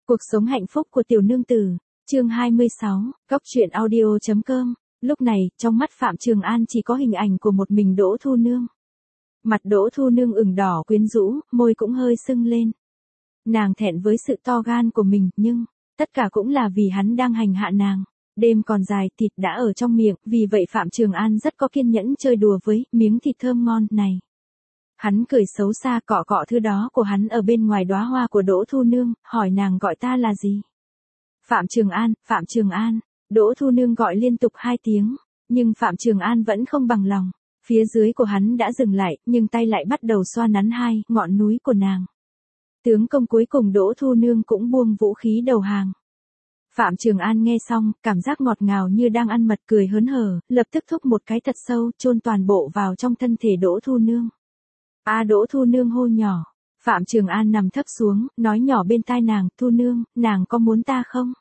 Cuộc sống hạnh phúc của tiểu nương tử, chương 26, Góc truyện audio.com. Lúc này, trong mắt Phạm Trường An chỉ có hình ảnh của một mình Đỗ Thu Nương. Mặt Đỗ Thu Nương ửng đỏ quyến rũ, môi cũng hơi sưng lên. Nàng thẹn với sự to gan của mình, nhưng tất cả cũng là vì hắn đang hành hạ nàng. Đêm còn dài, thịt đã ở trong miệng, vì vậy Phạm Trường An rất có kiên nhẫn chơi đùa với miếng thịt thơm ngon này. Hắn cười xấu xa cọ cọ thứ đó của hắn ở bên ngoài đóa hoa của Đỗ Thu Nương, hỏi nàng gọi ta là gì. Phạm Trường An, Phạm Trường An. Đỗ Thu Nương gọi liên tục 2 tiếng, nhưng Phạm Trường An vẫn không bằng lòng. Phía dưới của hắn đã dừng lại, nhưng tay lại bắt đầu xoa nắn hai ngọn núi của nàng. Tướng công cuối cùng Đỗ Thu Nương cũng buông vũ khí đầu hàng. Phạm Trường An nghe xong, cảm giác ngọt ngào như đang ăn mật, cười hớn hở, lập tức thúc một cái thật sâu, chôn toàn bộ vào trong thân thể Đỗ Thu Nương. Đỗ Thu Nương hô nhỏ. Phạm Trường An nằm thấp xuống, nói nhỏ bên tai nàng, Thu Nương, nàng có muốn ta không?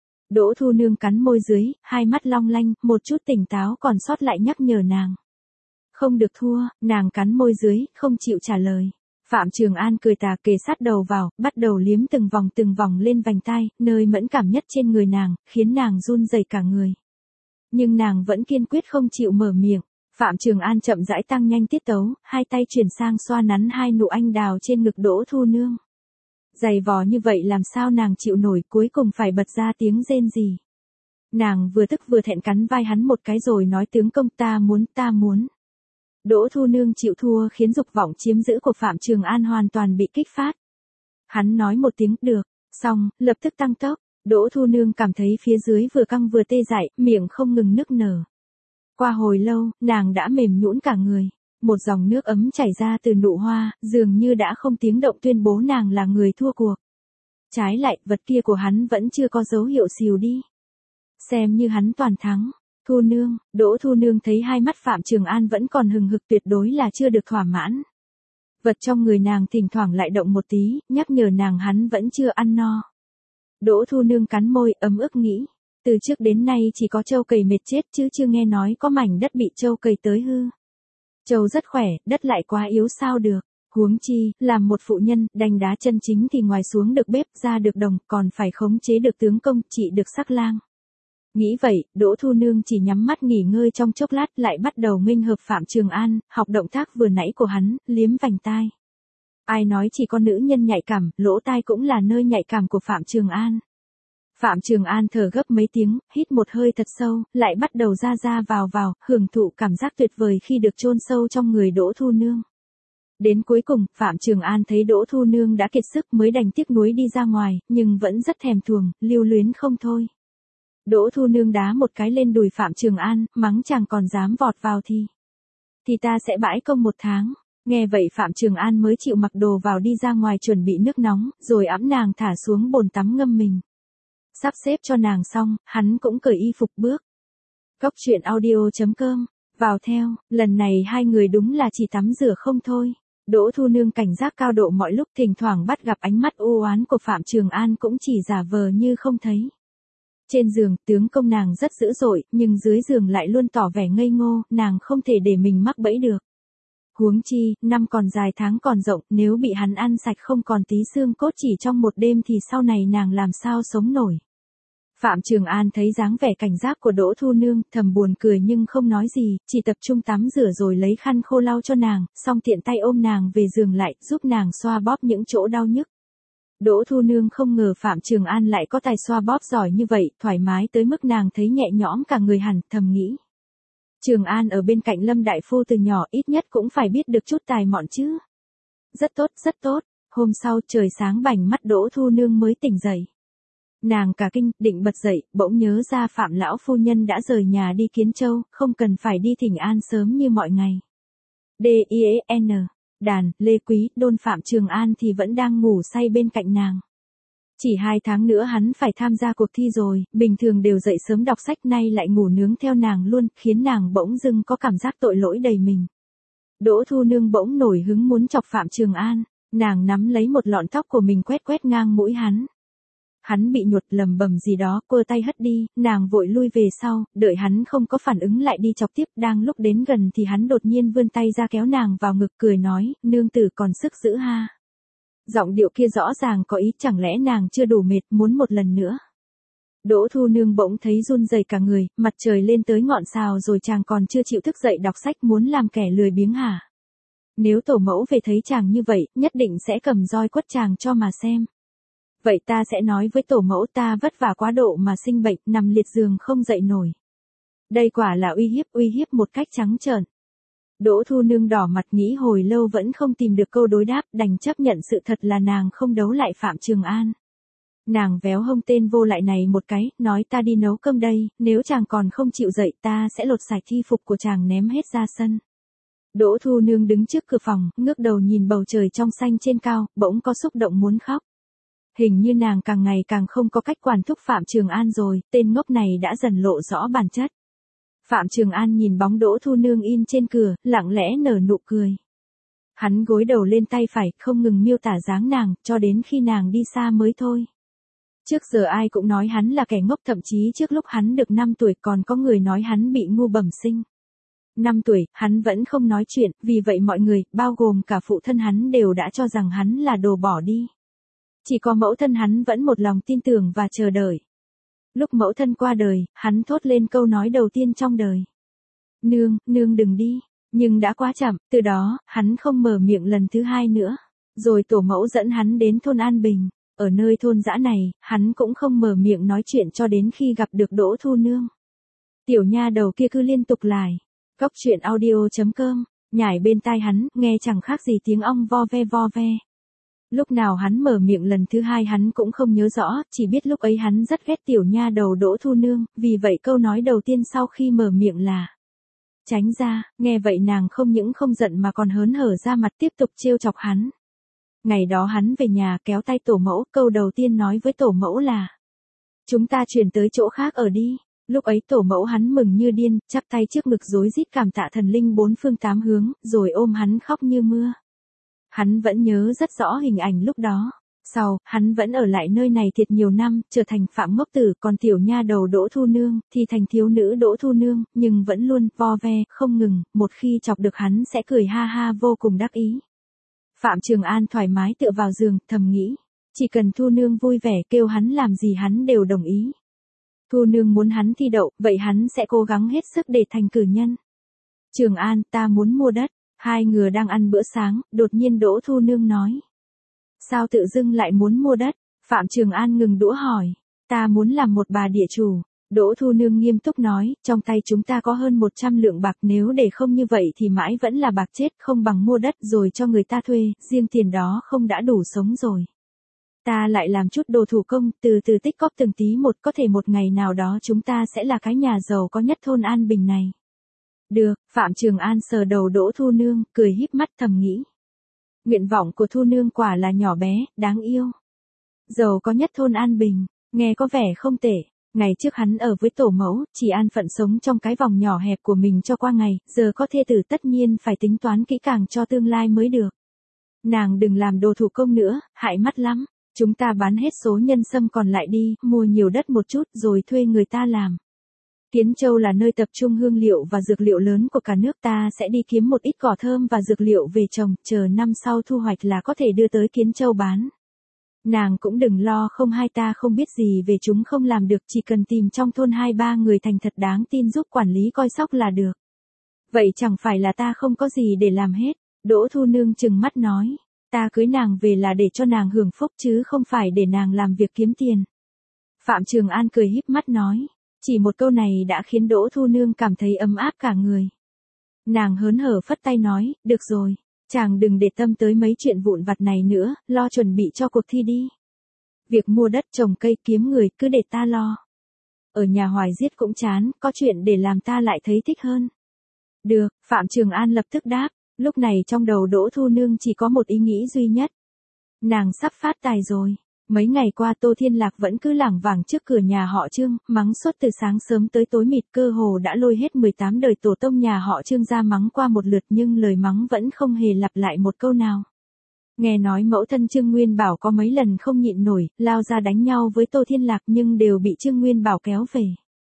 Đỗ Thu Nương cắn môi dưới, hai mắt long lanh, một chút tỉnh táo còn sót lại nhắc nhở nàng. Không được thua, nàng cắn môi dưới, không chịu trả lời. Phạm Trường An cười tà kề sát đầu vào, bắt đầu liếm từng vòng lên vành tai, nơi mẫn cảm nhất trên người nàng, khiến nàng run rẩy cả người. Nhưng nàng vẫn kiên quyết không chịu mở miệng. Phạm Trường An chậm rãi tăng nhanh tiết tấu, hai tay chuyển sang xoa nắn hai nụ anh đào trên ngực Đỗ Thu Nương. Dày vò như vậy làm sao nàng chịu nổi, cuối cùng phải bật ra tiếng rên rỉ. Nàng vừa tức vừa thẹn cắn vai hắn một cái rồi nói tướng công ta muốn. Đỗ Thu Nương chịu thua khiến dục vọng chiếm giữ của Phạm Trường An hoàn toàn bị kích phát. Hắn nói một tiếng được, xong, lập tức tăng tốc. Đỗ Thu Nương cảm thấy phía dưới vừa căng vừa tê dại, miệng không ngừng nức nở. Qua hồi lâu, nàng đã mềm nhũn cả người. Một dòng nước ấm chảy ra từ nụ hoa, dường như đã không tiếng động tuyên bố nàng là người thua cuộc. Trái lại, vật kia của hắn vẫn chưa có dấu hiệu xìu đi. Xem như hắn toàn thắng. Thu Nương, Đỗ Thu Nương thấy hai mắt Phạm Trường An vẫn còn hừng hực, tuyệt đối là chưa được thỏa mãn. Vật trong người nàng thỉnh thoảng lại động một tí, nhắc nhở nàng hắn vẫn chưa ăn no. Đỗ Thu Nương cắn môi, ấm ức nghĩ. Từ trước đến nay chỉ có trâu cày mệt chết chứ chưa nghe nói có mảnh đất bị trâu cày tới hư. Trâu rất khỏe, đất lại quá yếu sao được. Huống chi, làm một phụ nhân, đành đá chân chính thì ngoài xuống được bếp, ra được đồng, còn phải khống chế được tướng công, trị được sắc lang. Nghĩ vậy, Đỗ Thu Nương chỉ nhắm mắt nghỉ ngơi trong chốc lát, lại bắt đầu nghênh hợp Phạm Trường An, học động tác vừa nãy của hắn, liếm vành tai. Ai nói chỉ có nữ nhân nhạy cảm, lỗ tai cũng là nơi nhạy cảm của Phạm Trường An. Phạm Trường An thở gấp mấy tiếng, hít một hơi thật sâu, lại bắt đầu ra vào, hưởng thụ cảm giác tuyệt vời khi được chôn sâu trong người Đỗ Thu Nương. Đến cuối cùng, Phạm Trường An thấy Đỗ Thu Nương đã kiệt sức mới đành tiếc nuối đi ra ngoài, nhưng vẫn rất thèm thuồng, lưu luyến không thôi. Đỗ Thu Nương đá một cái lên đùi Phạm Trường An, mắng chàng còn dám vọt vào thì ta sẽ bãi công 1 tháng. Nghe vậy Phạm Trường An mới chịu mặc đồ vào đi ra ngoài chuẩn bị nước nóng, rồi ẵm nàng thả xuống bồn tắm ngâm mình. Sắp xếp cho nàng xong, hắn cũng cởi y phục bước. Góc truyện audio.com, vào theo, lần này hai người đúng là chỉ tắm rửa không thôi. Đỗ Thu Nương cảnh giác cao độ mọi lúc, thỉnh thoảng bắt gặp ánh mắt u oán của Phạm Trường An cũng chỉ giả vờ như không thấy. Trên giường, tướng công nàng rất dữ dội, nhưng dưới giường lại luôn tỏ vẻ ngây ngô, nàng không thể để mình mắc bẫy được. Huống chi, năm còn dài tháng còn rộng, nếu bị hắn ăn sạch không còn tí xương cốt chỉ trong một đêm thì sau này nàng làm sao sống nổi. Phạm Trường An thấy dáng vẻ cảnh giác của Đỗ Thu Nương, thầm buồn cười nhưng không nói gì, chỉ tập trung tắm rửa rồi lấy khăn khô lau cho nàng, xong tiện tay ôm nàng về giường lại, giúp nàng xoa bóp những chỗ đau nhức. Đỗ Thu Nương không ngờ Phạm Trường An lại có tài xoa bóp giỏi như vậy, thoải mái tới mức nàng thấy nhẹ nhõm cả người hẳn, thầm nghĩ. Trường An ở bên cạnh Lâm Đại Phu từ nhỏ ít nhất cũng phải biết được chút tài mọn chứ. Rất tốt, hôm sau trời sáng bảnh mắt Đỗ Thu Nương mới tỉnh dậy. Nàng cả kinh, định bật dậy, bỗng nhớ ra Phạm lão phu nhân đã rời nhà đi Kiến Châu, không cần phải đi thỉnh an sớm như mọi ngày. D.I.E.N. Đàn, Lê Quý, Đôn Phạm Trường An thì vẫn đang ngủ say bên cạnh nàng. Chỉ 2 tháng nữa hắn phải tham gia cuộc thi rồi, bình thường đều dậy sớm đọc sách, nay lại ngủ nướng theo nàng luôn, khiến nàng bỗng dưng có cảm giác tội lỗi đầy mình. Đỗ Thu Nương bỗng nổi hứng muốn chọc Phạm Trường An, nàng nắm lấy một lọn tóc của mình quét ngang mũi hắn. Hắn bị nhột lầm bầm gì đó, quơ tay hất đi, nàng vội lui về sau, đợi hắn không có phản ứng lại đi chọc tiếp, đang lúc đến gần thì hắn đột nhiên vươn tay ra kéo nàng vào ngực cười nói, nương tử còn sức giữ ha. Giọng điệu kia rõ ràng có ý, chẳng lẽ nàng chưa đủ mệt, muốn một lần nữa. Đỗ Thu Nương bỗng thấy run rẩy cả người, mặt trời lên tới ngọn sào rồi chàng còn chưa chịu thức dậy đọc sách, muốn làm kẻ lười biếng hả? Nếu tổ mẫu về thấy chàng như vậy, nhất định sẽ cầm roi quất chàng cho mà xem. Vậy ta sẽ nói với tổ mẫu ta vất vả quá độ mà sinh bệnh, nằm liệt giường không dậy nổi. Đây quả là uy hiếp một cách trắng trợn. Đỗ Thu Nương đỏ mặt nghĩ hồi lâu vẫn không tìm được câu đối đáp, đành chấp nhận sự thật là nàng không đấu lại Phạm Trường An. Nàng véo hông tên vô lại này một cái, nói ta đi nấu cơm đây, nếu chàng còn không chịu dậy ta sẽ lột sạch y phục của chàng ném hết ra sân. Đỗ Thu Nương đứng trước cửa phòng, ngước đầu nhìn bầu trời trong xanh trên cao, bỗng có xúc động muốn khóc. Hình như nàng càng ngày càng không có cách quản thúc Phạm Trường An rồi, tên ngốc này đã dần lộ rõ bản chất. Phạm Trường An nhìn bóng Đỗ Thu Nương in trên cửa, lặng lẽ nở nụ cười. Hắn gối đầu lên tay phải, không ngừng miêu tả dáng nàng, cho đến khi nàng đi xa mới thôi. Trước giờ ai cũng nói hắn là kẻ ngốc, thậm chí trước lúc hắn được 5 tuổi còn có người nói hắn bị ngu bẩm sinh. 5 tuổi, hắn vẫn không nói chuyện, vì vậy mọi người, bao gồm cả phụ thân hắn đều đã cho rằng hắn là đồ bỏ đi. Chỉ có mẫu thân hắn vẫn một lòng tin tưởng và chờ đợi. Lúc mẫu thân qua đời, hắn thốt lên câu nói đầu tiên trong đời. Nương đừng đi. Nhưng đã quá chậm, từ đó, hắn không mở miệng lần thứ hai nữa. Rồi tổ mẫu dẫn hắn đến thôn An Bình. Ở nơi thôn dã này, hắn cũng không mở miệng nói chuyện cho đến khi gặp được Đỗ Thu Nương. Tiểu nha đầu kia cứ liên tục lải. Cóc truyện audio.com, nhảy bên tai hắn, nghe chẳng khác gì tiếng ong vo ve. Lúc nào hắn mở miệng lần thứ hai hắn cũng không nhớ rõ, chỉ biết lúc ấy hắn rất ghét tiểu nha đầu Đỗ Thu Nương, vì vậy câu nói đầu tiên sau khi mở miệng là tránh ra, nghe vậy nàng không những không giận mà còn hớn hở ra mặt tiếp tục trêu chọc hắn. Ngày đó hắn về nhà kéo tay tổ mẫu, câu đầu tiên nói với tổ mẫu là chúng ta chuyển tới chỗ khác ở đi. Lúc ấy tổ mẫu hắn mừng như điên, chắp tay trước ngực rối rít cảm tạ thần linh bốn phương tám hướng, rồi ôm hắn khóc như mưa. Hắn vẫn nhớ rất rõ hình ảnh lúc đó. Sau, hắn vẫn ở lại nơi này thiệt nhiều năm, trở thành Phạm Ngốc Tử, còn tiểu nha đầu Đỗ Thu Nương, thì thành thiếu nữ Đỗ Thu Nương, nhưng vẫn luôn, vo ve, không ngừng, một khi chọc được hắn sẽ cười ha ha vô cùng đắc ý. Phạm Trường An thoải mái tựa vào giường, thầm nghĩ, chỉ cần Thu Nương vui vẻ kêu hắn làm gì hắn đều đồng ý. Thu Nương muốn hắn thi đậu, vậy hắn sẽ cố gắng hết sức để thành cử nhân. Trường An, ta muốn mua đất. Hai người đang ăn bữa sáng, đột nhiên Đỗ Thu Nương nói. Sao tự dưng lại muốn mua đất? Phạm Trường An ngừng đũa hỏi. Ta muốn làm một bà địa chủ. Đỗ Thu Nương nghiêm túc nói, trong tay chúng ta có hơn 100 lượng bạc, nếu để không như vậy thì mãi vẫn là bạc chết, không bằng mua đất rồi cho người ta thuê, riêng tiền đó không đã đủ sống rồi. Ta lại làm chút đồ thủ công, từ từ tích cóp từng tí một, có thể một ngày nào đó chúng ta sẽ là cái nhà giàu có nhất thôn An Bình này. Được, Phạm Trường An sờ đầu Đỗ Thu Nương, cười híp mắt thầm nghĩ. Nguyện vọng của Thu Nương quả là nhỏ bé, đáng yêu. Giàu có nhất thôn An Bình, nghe có vẻ không tệ. Ngày trước hắn ở với tổ mẫu, chỉ an phận sống trong cái vòng nhỏ hẹp của mình cho qua ngày, giờ có thê tử tất nhiên phải tính toán kỹ càng cho tương lai mới được. Nàng đừng làm đồ thủ công nữa, hại mắt lắm. Chúng ta bán hết số nhân sâm còn lại đi, mua nhiều đất một chút rồi thuê người ta làm. Kiến Châu là nơi tập trung hương liệu và dược liệu lớn của cả nước, ta sẽ đi kiếm một ít cỏ thơm và dược liệu về trồng, chờ năm sau thu hoạch là có thể đưa tới Kiến Châu bán. Nàng cũng đừng lo, không hai ta không biết gì về chúng không làm được, chỉ cần tìm trong thôn 2-3 người thành thật đáng tin giúp quản lý coi sóc là được. Vậy chẳng phải là ta không có gì để làm hết. Đỗ Thu Nương trừng mắt nói, ta cưới nàng về là để cho nàng hưởng phúc chứ không phải để nàng làm việc kiếm tiền. Phạm Trường An cười híp mắt nói. Chỉ một câu này đã khiến Đỗ Thu Nương cảm thấy ấm áp cả người. Nàng hớn hở phất tay nói, được rồi, chàng đừng để tâm tới mấy chuyện vụn vặt này nữa, lo chuẩn bị cho cuộc thi đi. Việc mua đất trồng cây kiếm người cứ để ta lo. Ở nhà hoài giết cũng chán, có chuyện để làm ta lại thấy thích hơn. Được, Phạm Trường An lập tức đáp, lúc này trong đầu Đỗ Thu Nương chỉ có một ý nghĩ duy nhất. Nàng sắp phát tài rồi. Mấy ngày qua Tô Thiên Lạc vẫn cứ lảng vảng trước cửa nhà họ Trương, mắng suốt từ sáng sớm tới tối mịt, cơ hồ đã lôi hết 18 đời tổ tông nhà họ Trương ra mắng qua một lượt, nhưng lời mắng vẫn không hề lặp lại một câu nào. Nghe nói mẫu thân Trương Nguyên Bảo có mấy lần không nhịn nổi, lao ra đánh nhau với Tô Thiên Lạc nhưng đều bị Trương Nguyên Bảo kéo về.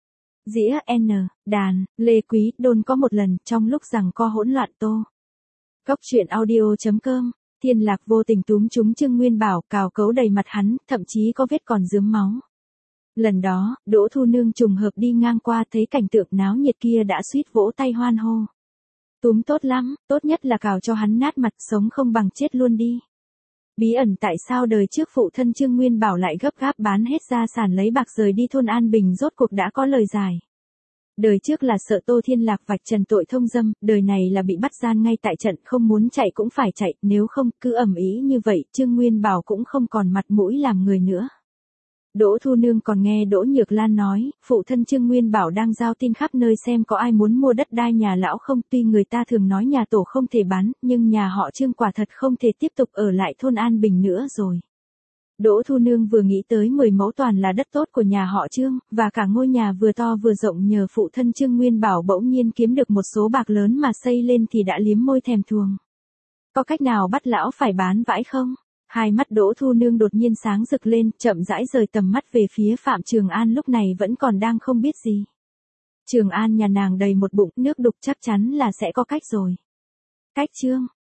Dĩa N, đàn, Lê Quý Đôn có một lần trong lúc giằng co hỗn loạn Tô. Cóc truyện audio.com Thiên Lạc vô tình túm trúng Trương Nguyên Bảo, cào cấu đầy mặt hắn, thậm chí có vết còn rướm máu. Lần đó, Đỗ Thu Nương trùng hợp đi ngang qua thấy cảnh tượng náo nhiệt kia đã suýt vỗ tay hoan hô. Túm tốt lắm, tốt nhất là cào cho hắn nát mặt, sống không bằng chết luôn đi. Bí ẩn tại sao đời trước phụ thân Trương Nguyên Bảo lại gấp gáp bán hết gia sản lấy bạc rời đi thôn An Bình rốt cuộc đã có lời giải. Đời trước là sợ Tô Thiên Lạc vạch trần tội thông dâm, đời này là bị bắt gian ngay tại trận, không muốn chạy cũng phải chạy, nếu không cứ ầm ĩ như vậy Trương Nguyên Bảo cũng không còn mặt mũi làm người nữa. Đỗ Thu Nương còn nghe Đỗ Nhược Lan nói, phụ thân Trương Nguyên Bảo đang giao tin khắp nơi xem có ai muốn mua đất đai nhà lão không, tuy người ta thường nói nhà tổ không thể bán, nhưng nhà họ Trương quả thật không thể tiếp tục ở lại thôn An Bình nữa rồi. Đỗ Thu Nương vừa nghĩ tới 10 mẫu toàn là đất tốt của nhà họ Trương, và cả ngôi nhà vừa to vừa rộng nhờ phụ thân Trương Nguyên Bảo bỗng nhiên kiếm được một số bạc lớn mà xây lên thì đã liếm môi thèm thuồng. Có cách nào bắt lão phải bán vãi không? Hai mắt Đỗ Thu Nương đột nhiên sáng rực lên, chậm rãi rời tầm mắt về phía Phạm Trường An lúc này vẫn còn đang không biết gì. Trường An nhà nàng đầy một bụng nước đục chắc chắn là sẽ có cách rồi. Cách Trương,